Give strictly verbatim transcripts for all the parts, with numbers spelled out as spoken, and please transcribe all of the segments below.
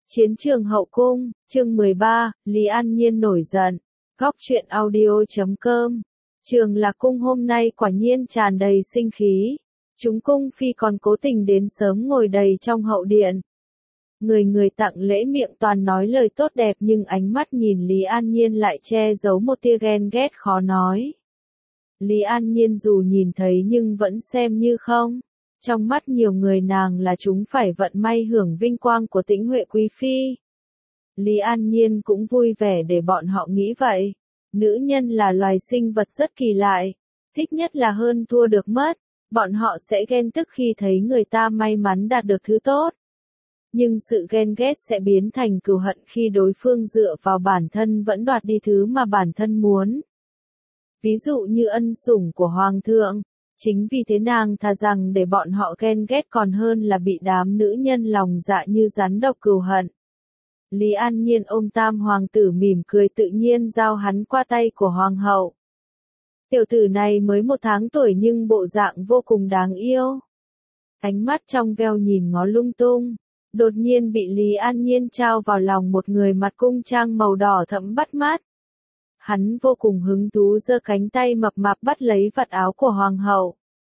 Chiến trường hậu cung, chương mười ba, Lý An Nhiên nổi giận. Góc truyện audio chấm com. Trường Lạc Cung hôm nay quả nhiên tràn đầy sinh khí. Chúng cung phi còn cố tình đến sớm ngồi đầy trong hậu điện. Người người tặng lễ miệng toàn nói lời tốt đẹp nhưng ánh mắt nhìn Lý An Nhiên lại che giấu một tia ghen ghét khó nói. Lý An Nhiên dù nhìn thấy nhưng vẫn xem như không. Trong mắt nhiều người nàng là chúng phải vận may hưởng vinh quang của Tĩnh Huệ Quý Phi. Lý An Nhiên cũng vui vẻ để bọn họ nghĩ vậy. Nữ nhân là loài sinh vật rất kỳ lạ, thích nhất là hơn thua được mất. Bọn họ sẽ ghen tức khi thấy người ta may mắn đạt được thứ tốt. Nhưng sự ghen ghét sẽ biến thành cừu hận khi đối phương dựa vào bản thân vẫn đoạt đi thứ mà bản thân muốn. Ví dụ như ân sủng của Hoàng thượng. Chính vì thế nàng thà rằng để bọn họ ghen ghét còn hơn là bị đám nữ nhân lòng dạ như rắn độc cừu hận. Lý An Nhiên ôm tam hoàng tử mỉm cười tự nhiên giao hắn qua tay của hoàng hậu. Tiểu tử này mới một tháng tuổi nhưng bộ dạng vô cùng đáng yêu. Ánh mắt trong veo nhìn ngó lung tung. Đột nhiên bị Lý An Nhiên trao vào lòng một người mặt cung trang màu đỏ thẫm bắt mắt. Hắn vô cùng hứng thú giơ cánh tay mập mạp bắt lấy vạt áo của hoàng hậu.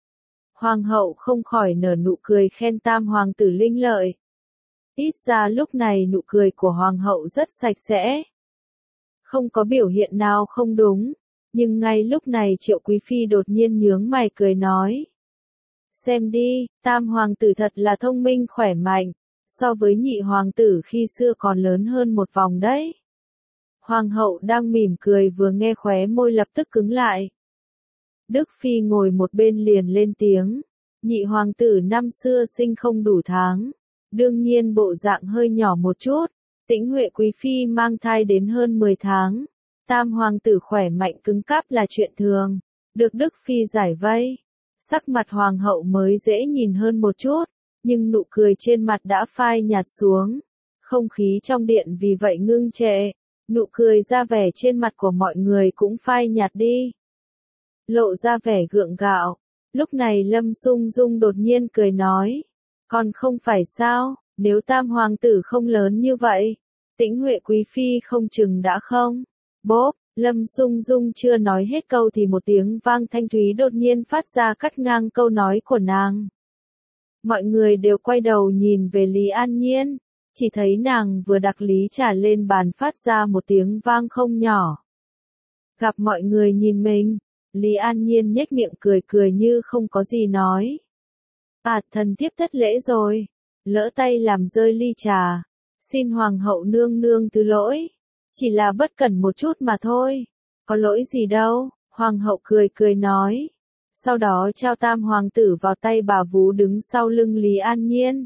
Hoàng hậu không khỏi nở nụ cười khen tam hoàng tử linh lợi. Ít ra lúc này nụ cười của hoàng hậu rất sạch sẽ. Không có biểu hiện nào không đúng. Nhưng ngay lúc này Triệu Quý Phi đột nhiên nhướng mày cười nói. Xem đi, tam hoàng tử thật là thông minh khỏe mạnh. So với nhị hoàng tử khi xưa còn lớn hơn một vòng đấy. Hoàng hậu đang mỉm cười vừa nghe khóe môi lập tức cứng lại. Đức Phi ngồi một bên liền lên tiếng. Nhị hoàng tử năm xưa sinh không đủ tháng. Đương nhiên bộ dạng hơi nhỏ một chút. Tĩnh Huệ Quý Phi mang thai đến hơn mười tháng. Tam hoàng tử khỏe mạnh cứng cáp là chuyện thường. Được Đức Phi giải vây. Sắc mặt hoàng hậu mới dễ nhìn hơn một chút. Nhưng nụ cười trên mặt đã phai nhạt xuống. Không khí trong điện vì vậy ngưng trệ. Nụ cười ra vẻ trên mặt của mọi người cũng phai nhạt đi. Lộ ra vẻ gượng gạo. Lúc này Lâm Sung Dung đột nhiên cười nói. Còn không phải sao, nếu tam hoàng tử không lớn như vậy. Tĩnh Huệ Quý Phi không chừng đã không. Bốp, Lâm Sung Dung chưa nói hết câu thì một tiếng vang thanh thúy đột nhiên phát ra cắt ngang câu nói của nàng. Mọi người đều quay đầu nhìn về Lý An Nhiên. Chỉ thấy nàng vừa đặt ly trà lên bàn phát ra một tiếng vang không nhỏ. Gặp mọi người nhìn mình, Lý An Nhiên nhếch miệng cười cười như không có gì nói. À, thần thiếp thất lễ rồi. Lỡ tay làm rơi ly trà. Xin hoàng hậu nương nương thứ lỗi. Chỉ là bất cẩn một chút mà thôi. Có lỗi gì đâu, hoàng hậu cười cười nói. Sau đó trao tam hoàng tử vào tay bà vú đứng sau lưng Lý An Nhiên.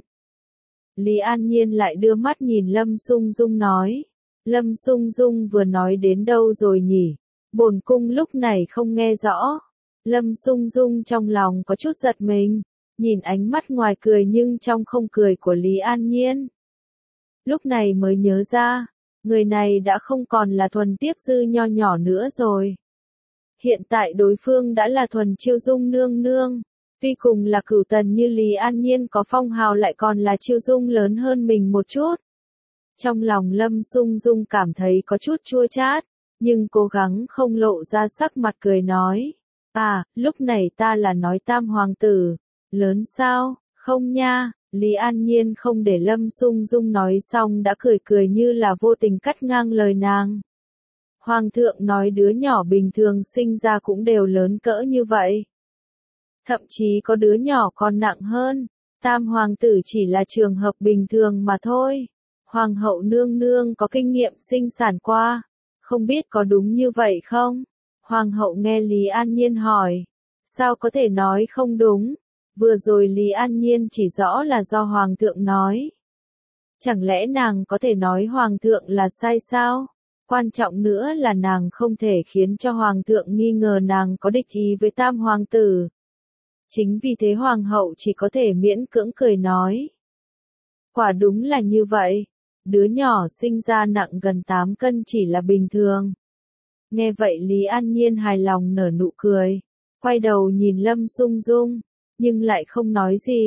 Lý An Nhiên lại đưa mắt nhìn Lâm Sung Dung nói. Lâm Sung Dung vừa nói đến đâu rồi nhỉ? Bổn cung lúc này không nghe rõ. Lâm Sung Dung trong lòng có chút giật mình. Nhìn ánh mắt ngoài cười nhưng trong không cười của Lý An Nhiên. Lúc này mới nhớ ra. Người này đã không còn là thuần tiếp dư nho nhỏ nữa rồi. Hiện tại đối phương đã là thuần chiêu dung nương nương. Tuy cùng là cửu tần như Lý An Nhiên có phong hào lại còn là chiêu dung lớn hơn mình một chút. Trong lòng Lâm Sung Dung cảm thấy có chút chua chát, nhưng cố gắng không lộ ra sắc mặt cười nói. À, lúc này ta là nói tam hoàng tử. Lớn sao? Không nha. Lý An Nhiên không để Lâm Sung Dung nói xong đã cười cười như là vô tình cắt ngang lời nàng. Hoàng thượng nói đứa nhỏ bình thường sinh ra cũng đều lớn cỡ như vậy. Thậm chí có đứa nhỏ còn nặng hơn. Tam hoàng tử chỉ là trường hợp bình thường mà thôi. Hoàng hậu nương nương có kinh nghiệm sinh sản qua. Không biết có đúng như vậy không? Hoàng hậu nghe Lý An Nhiên hỏi. Sao có thể nói không đúng? Vừa rồi Lý An Nhiên chỉ rõ là do hoàng thượng nói. Chẳng lẽ nàng có thể nói hoàng thượng là sai sao? Quan trọng nữa là nàng không thể khiến cho hoàng thượng nghi ngờ nàng có địch ý với tam hoàng tử. Chính vì thế hoàng hậu chỉ có thể miễn cưỡng cười nói. Quả đúng là như vậy. Đứa nhỏ sinh ra nặng gần tám cân chỉ là bình thường. Nghe vậy Lý An Nhiên hài lòng nở nụ cười. Quay đầu nhìn Lâm Sung Dung. Nhưng lại không nói gì.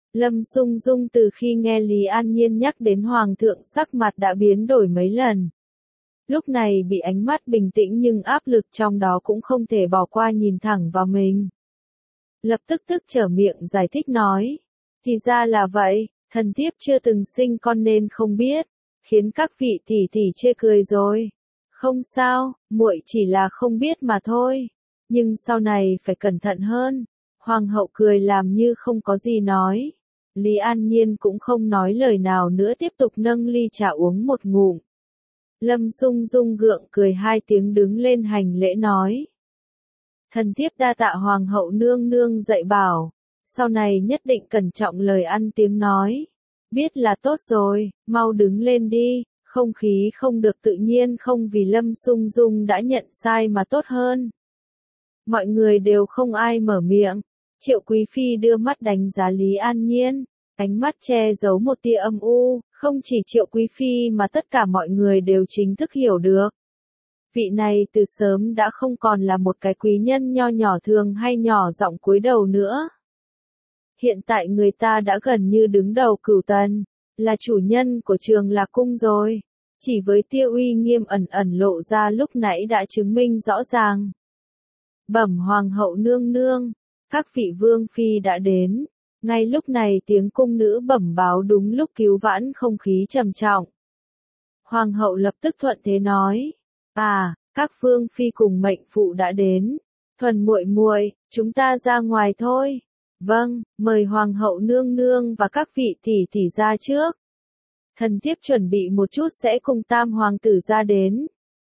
Lâm Sung Dung từ khi nghe Lý An Nhiên nhắc đến Hoàng thượng sắc mặt đã biến đổi mấy lần. Lúc này bị ánh mắt bình tĩnh nhưng áp lực trong đó cũng không thể bỏ qua nhìn thẳng vào mình. Lập tức tức trở miệng giải thích nói. Thì ra là vậy, thần thiếp chưa từng sinh con nên không biết, khiến các vị tỷ tỷ chê cười rồi. Không sao, muội chỉ là không biết mà thôi, nhưng sau này phải cẩn thận hơn. Hoàng hậu cười làm như không có gì nói. Lý An Nhiên cũng không nói lời nào nữa tiếp tục nâng ly trà uống một ngụm. Lâm Sung Dung gượng cười hai tiếng đứng lên hành lễ nói. Thần thiếp đa tạ Hoàng hậu nương nương dạy bảo, sau này nhất định cẩn trọng lời ăn tiếng nói. Biết là tốt rồi, mau đứng lên đi, không khí không được tự nhiên không vì Lâm Sung Dung đã nhận sai mà tốt hơn. Mọi người đều không ai mở miệng. Triệu Quý Phi đưa mắt đánh giá Lý An Nhiên, ánh mắt che giấu một tia âm u, không chỉ Triệu Quý Phi mà tất cả mọi người đều chính thức hiểu được. Vị này từ sớm đã không còn là một cái quý nhân nho nhỏ thường hay nhỏ giọng cúi đầu nữa. Hiện tại người ta đã gần như đứng đầu cửu tần, là chủ nhân của Trường Lạc Cung rồi. Chỉ với tia uy nghiêm ẩn ẩn lộ ra lúc nãy đã chứng minh rõ ràng. Bẩm Hoàng hậu nương nương, các vị vương phi đã đến. Ngay lúc này tiếng cung nữ bẩm báo đúng lúc cứu vãn không khí trầm trọng. Hoàng hậu lập tức thuận thế nói. À, các vương phi cùng mệnh phụ đã đến. Thuần muội muội, chúng ta ra ngoài thôi. Vâng, mời Hoàng hậu nương nương và các vị tỷ tỷ ra trước. Thần thiếp chuẩn bị một chút sẽ cùng tam hoàng tử ra đến.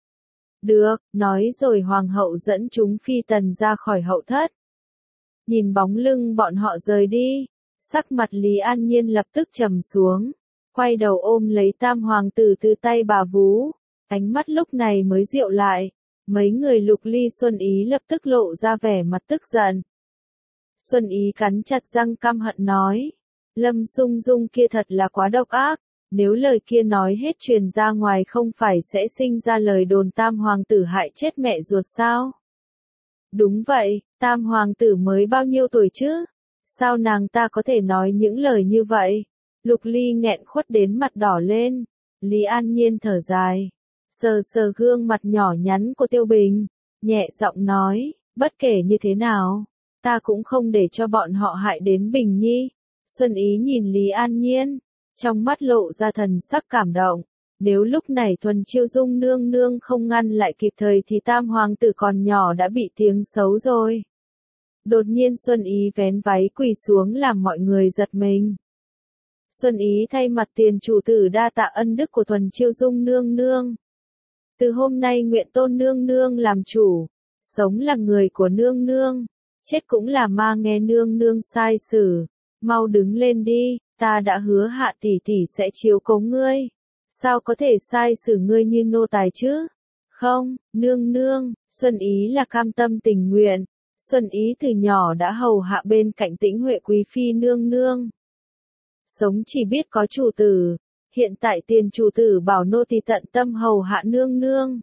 Được, nói rồi Hoàng hậu dẫn chúng phi tần ra khỏi hậu thất. Nhìn bóng lưng bọn họ rời đi, sắc mặt Lý An Nhiên lập tức trầm xuống, quay đầu ôm lấy tam hoàng tử từ tay bà vú, ánh mắt lúc này mới dịu lại. Mấy người Lục Ly Xuân Ý lập tức lộ ra vẻ mặt tức giận. Xuân Ý cắn chặt răng căm hận nói, Lâm Sung Dung kia thật là quá độc ác, nếu lời kia nói hết truyền ra ngoài không phải sẽ sinh ra lời đồn tam hoàng tử hại chết mẹ ruột sao? Đúng vậy, tam hoàng tử mới bao nhiêu tuổi chứ? Sao nàng ta có thể nói những lời như vậy? Lục Ly nghẹn khuất đến mặt đỏ lên. Lý An Nhiên thở dài, sờ sờ gương mặt nhỏ nhắn của Tiêu Bình, nhẹ giọng nói, bất kể như thế nào, ta cũng không để cho bọn họ hại đến Bình Nhi. Xuân Ý nhìn Lý An Nhiên, trong mắt lộ ra thần sắc cảm động. Nếu lúc này Thuần Chiêu Dung nương nương không ngăn lại kịp thời thì tam hoàng tử còn nhỏ đã bị tiếng xấu rồi. Đột nhiên Xuân Ý vén váy quỳ xuống làm mọi người giật mình. Xuân Ý thay mặt tiền chủ tử đa tạ ân đức của Thuần Chiêu Dung nương nương. Từ hôm nay nguyện tôn nương nương làm chủ, sống là người của nương nương, chết cũng là ma nghe nương nương sai xử. Mau đứng lên đi, ta đã hứa Hạ tỷ tỷ sẽ chiếu cố ngươi. Sao có thể sai xử ngươi như nô tài chứ? Không, nương nương, Xuân Ý là cam tâm tình nguyện. Xuân Ý từ nhỏ đã hầu hạ bên cạnh Tĩnh Huệ quý phi nương nương. Sống chỉ biết có chủ tử, hiện tại tiền chủ tử bảo nô tỳ tận tâm hầu hạ nương nương.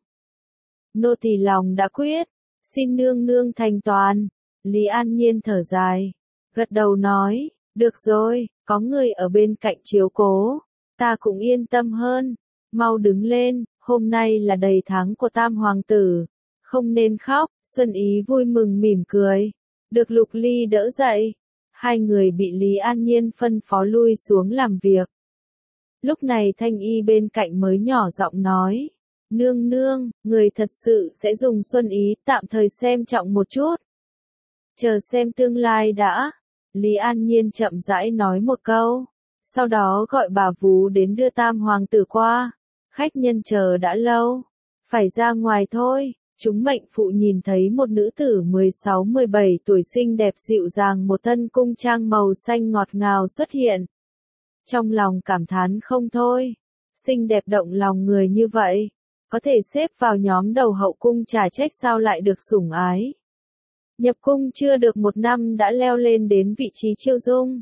Nô tỳ lòng đã quyết, xin nương nương thành toàn. Lý An Nhiên thở dài, gật đầu nói, được rồi, có người ở bên cạnh chiếu cố, ta cũng yên tâm hơn. Mau đứng lên, hôm nay là đầy tháng của tam hoàng tử, không nên khóc. Xuân Ý vui mừng mỉm cười, được Lục Ly đỡ dậy. Hai người bị Lý An Nhiên phân phó lui xuống làm việc. Lúc này Thanh Y bên cạnh mới nhỏ giọng nói, nương nương, người thật sự sẽ dùng Xuân Ý tạm thời xem trọng một chút. Chờ xem tương lai đã. Lý An Nhiên chậm rãi nói một câu, sau đó gọi bà vú đến đưa tam hoàng tử qua. Khách nhân chờ đã lâu, phải ra ngoài thôi. Chúng mệnh phụ nhìn thấy một nữ tử mười sáu mười bảy tuổi xinh đẹp dịu dàng một thân cung trang màu xanh ngọt ngào xuất hiện. Trong lòng cảm thán không thôi, xinh đẹp động lòng người như vậy, có thể xếp vào nhóm đầu hậu cung chả trách sao lại được sủng ái. Nhập cung chưa được một năm đã leo lên đến vị trí Chiêu Dung.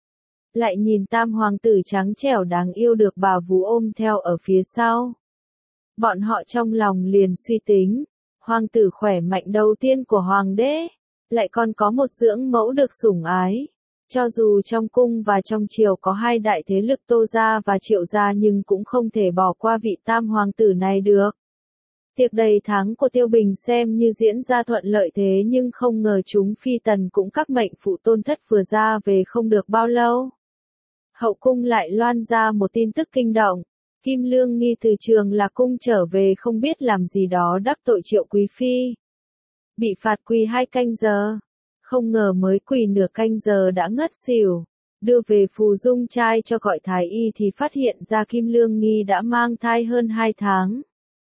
Lại nhìn tam hoàng tử trắng trẻo đáng yêu được bà vú ôm theo ở phía sau. Bọn họ trong lòng liền suy tính, hoàng tử khỏe mạnh đầu tiên của hoàng đế, lại còn có một dưỡng mẫu được sủng ái. Cho dù trong cung và trong triều có hai đại thế lực Tô gia và Triệu gia nhưng cũng không thể bỏ qua vị tam hoàng tử này được. Tiệc đầy tháng của Tiêu Bình xem như diễn ra thuận lợi thế nhưng không ngờ chúng phi tần cũng các mệnh phụ tôn thất vừa ra về không được bao lâu. Hậu cung lại loan ra một tin tức kinh động. Kim Lương Nghi từ Trường Lạc cung trở về không biết làm gì đó đắc tội Triệu quý phi. Bị phạt quỳ hai canh giờ. Không ngờ mới quỳ nửa canh giờ đã ngất xỉu. Đưa về phù dung trai cho gọi thái y thì phát hiện ra Kim Lương Nghi đã mang thai hơn hai tháng.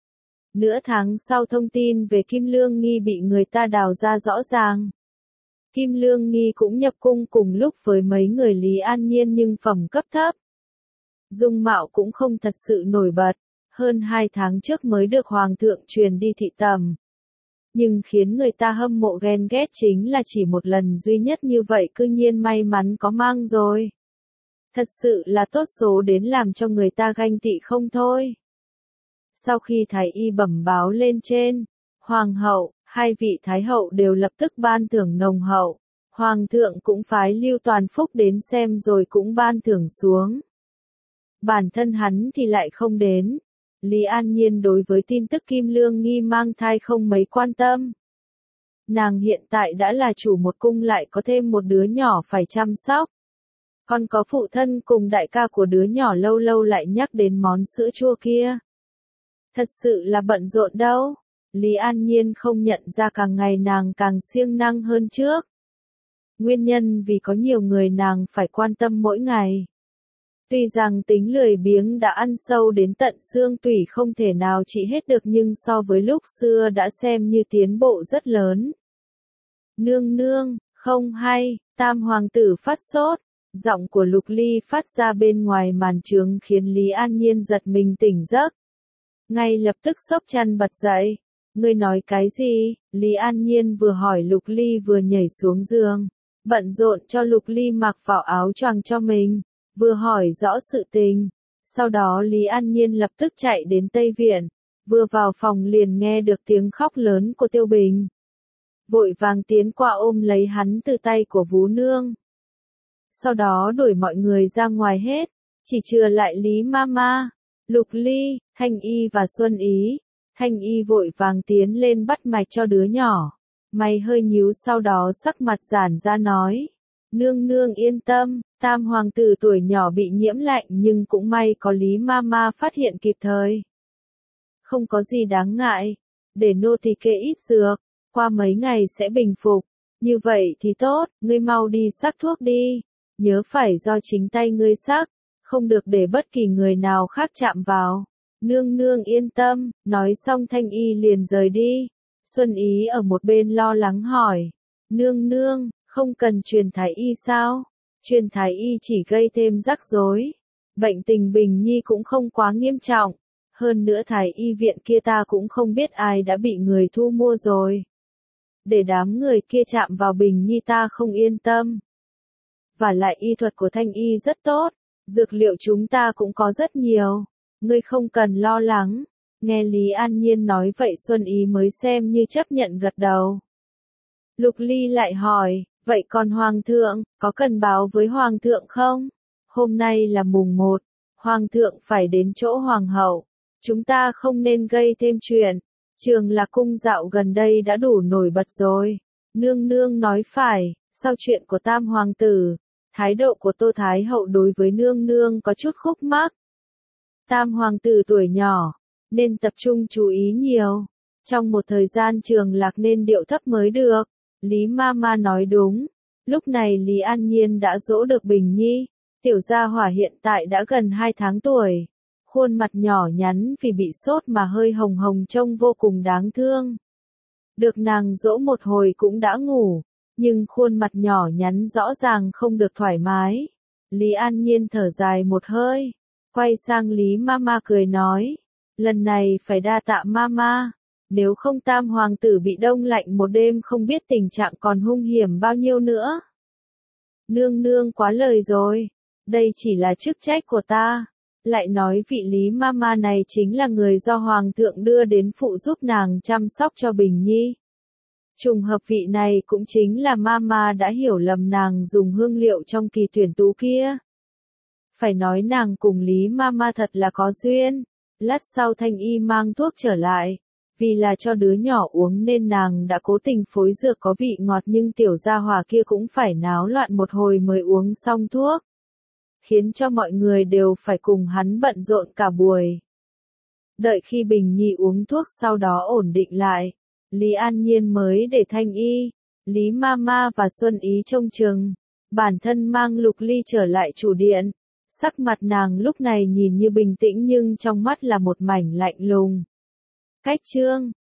Nửa tháng sau thông tin về Kim Lương Nghi bị người ta đào ra rõ ràng. Kim Lương Nghi cũng nhập cung cùng lúc với mấy người Lý An Nhiên nhưng phẩm cấp thấp. Dung mạo cũng không thật sự nổi bật, hơn hai tháng trước mới được Hoàng thượng truyền đi thị tầm. Nhưng khiến người ta hâm mộ ghen ghét chính là chỉ một lần duy nhất như vậy cư nhiên may mắn có mang rồi. Thật sự là tốt số đến làm cho người ta ganh tị không thôi. Sau khi thái y bẩm báo lên trên, Hoàng hậu, hai vị thái hậu đều lập tức ban thưởng nồng hậu. Hoàng thượng cũng phái Lưu Toàn Phúc đến xem rồi cũng ban thưởng xuống. Bản thân hắn thì lại không đến. Lý An Nhiên đối với tin tức Kim Lương Nghi mang thai không mấy quan tâm. Nàng hiện tại đã là chủ một cung lại có thêm một đứa nhỏ phải chăm sóc. Còn có phụ thân cùng đại ca của đứa nhỏ lâu lâu lại nhắc đến món sữa chua kia. Thật sự là bận rộn đâu. Lý An Nhiên không nhận ra càng ngày nàng càng siêng năng hơn trước. Nguyên nhân vì có nhiều người nàng phải quan tâm mỗi ngày. Tuy rằng tính lười biếng đã ăn sâu đến tận xương tủy không thể nào trị hết được nhưng so với lúc xưa đã xem như tiến bộ rất lớn. Nương nương, không hay, tam hoàng tử phát sốt. Giọng của Lục Ly phát ra bên ngoài màn trướng khiến Lý An Nhiên giật mình tỉnh giấc. Ngay lập tức xốc chăn bật dậy. Ngươi nói cái gì? Lý An Nhiên vừa hỏi Lục Ly vừa nhảy xuống giường. Bận rộn cho Lục Ly mặc vào áo choàng cho mình. Vừa hỏi rõ sự tình. Sau đó Lý An Nhiên lập tức chạy đến Tây Viện. Vừa vào phòng liền nghe được tiếng khóc lớn của Tiêu Bình. Vội vàng tiến qua ôm lấy hắn từ tay của Vú Nương. Sau đó đuổi mọi người ra ngoài hết. Chỉ chừa lại Lý Mama, Lục Ly, Thanh Y và Xuân Ý. Thanh Y vội vàng tiến lên bắt mạch cho đứa nhỏ. Mày hơi nhíu sau đó sắc mặt giãn ra nói. Nương nương yên tâm, tam hoàng tử tuổi nhỏ bị nhiễm lạnh nhưng cũng may có Lý Mama phát hiện kịp thời. Không có gì đáng ngại, để nô tỳ kê ít dược, qua mấy ngày sẽ bình phục. Như vậy thì tốt, ngươi mau đi sắc thuốc đi. Nhớ phải do chính tay ngươi sắc, không được để bất kỳ người nào khác chạm vào. Nương nương yên tâm, nói xong Thanh Y liền rời đi. Xuân Ý ở một bên lo lắng hỏi. Nương nương, không cần truyền thái y sao? Truyền thái y chỉ gây thêm rắc rối. Bệnh tình Bình Nhi cũng không quá nghiêm trọng. Hơn nữa thái y viện kia ta cũng không biết ai đã bị người thu mua rồi. Để đám người kia chạm vào Bình Nhi ta không yên tâm. Và lại y thuật của Thanh Y rất tốt. Dược liệu chúng ta cũng có rất nhiều. Ngươi không cần lo lắng. Nghe Lý An Nhiên nói vậy Xuân Ý mới xem như chấp nhận gật đầu. Lục Ly lại hỏi, vậy còn Hoàng thượng, có cần báo với Hoàng thượng không? Hôm nay là mùng một, Hoàng thượng phải đến chỗ Hoàng hậu. Chúng ta không nên gây thêm chuyện. Trường Lạc cung dạo gần đây đã đủ nổi bật rồi. Nương nương nói phải, sau chuyện của tam hoàng tử, thái độ của Tô Thái hậu đối với nương nương có chút khúc mắc. Tam hoàng tử tuổi nhỏ, nên tập trung chú ý nhiều. Trong một thời gian Trường Lạc nên điệu thấp mới được. Lý Mama nói đúng. Lúc này Lý An Nhiên đã dỗ được Bình Nhi. Tiểu gia hỏa hiện tại đã gần hai tháng tuổi. Khuôn mặt nhỏ nhắn vì bị sốt mà hơi hồng hồng trông vô cùng đáng thương. Được nàng dỗ một hồi cũng đã ngủ. Nhưng khuôn mặt nhỏ nhắn rõ ràng không được thoải mái. Lý An Nhiên thở dài một hơi. Quay sang Lý Mama cười nói. Lần này phải đa tạ Mama. Nếu không tam hoàng tử bị đông lạnh một đêm không biết tình trạng còn hung hiểm bao nhiêu nữa. Nương nương quá lời rồi. Đây chỉ là chức trách của ta. Lại nói vị Lý Mama này chính là người do Hoàng thượng đưa đến phụ giúp nàng chăm sóc cho Bình Nhi. Trùng hợp vị này cũng chính là Mama đã hiểu lầm nàng dùng hương liệu trong kỳ tuyển tú kia. Phải nói nàng cùng Lý Mama thật là có duyên. Lát sau Thanh Y mang thuốc trở lại. Vì là cho đứa nhỏ uống nên nàng đã cố tình phối dược có vị ngọt nhưng tiểu gia hỏa kia cũng phải náo loạn một hồi mới uống xong thuốc. Khiến cho mọi người đều phải cùng hắn bận rộn cả buổi. Đợi khi Bình Nhi uống thuốc sau đó ổn định lại. Lý An Nhiên mới để Thanh Y, Lý Mama và Xuân Ý trông chừng. Bản thân mang Lục Ly trở lại chủ điện. Sắc mặt nàng lúc này nhìn như bình tĩnh nhưng trong mắt là một mảnh lạnh lùng. Cách chương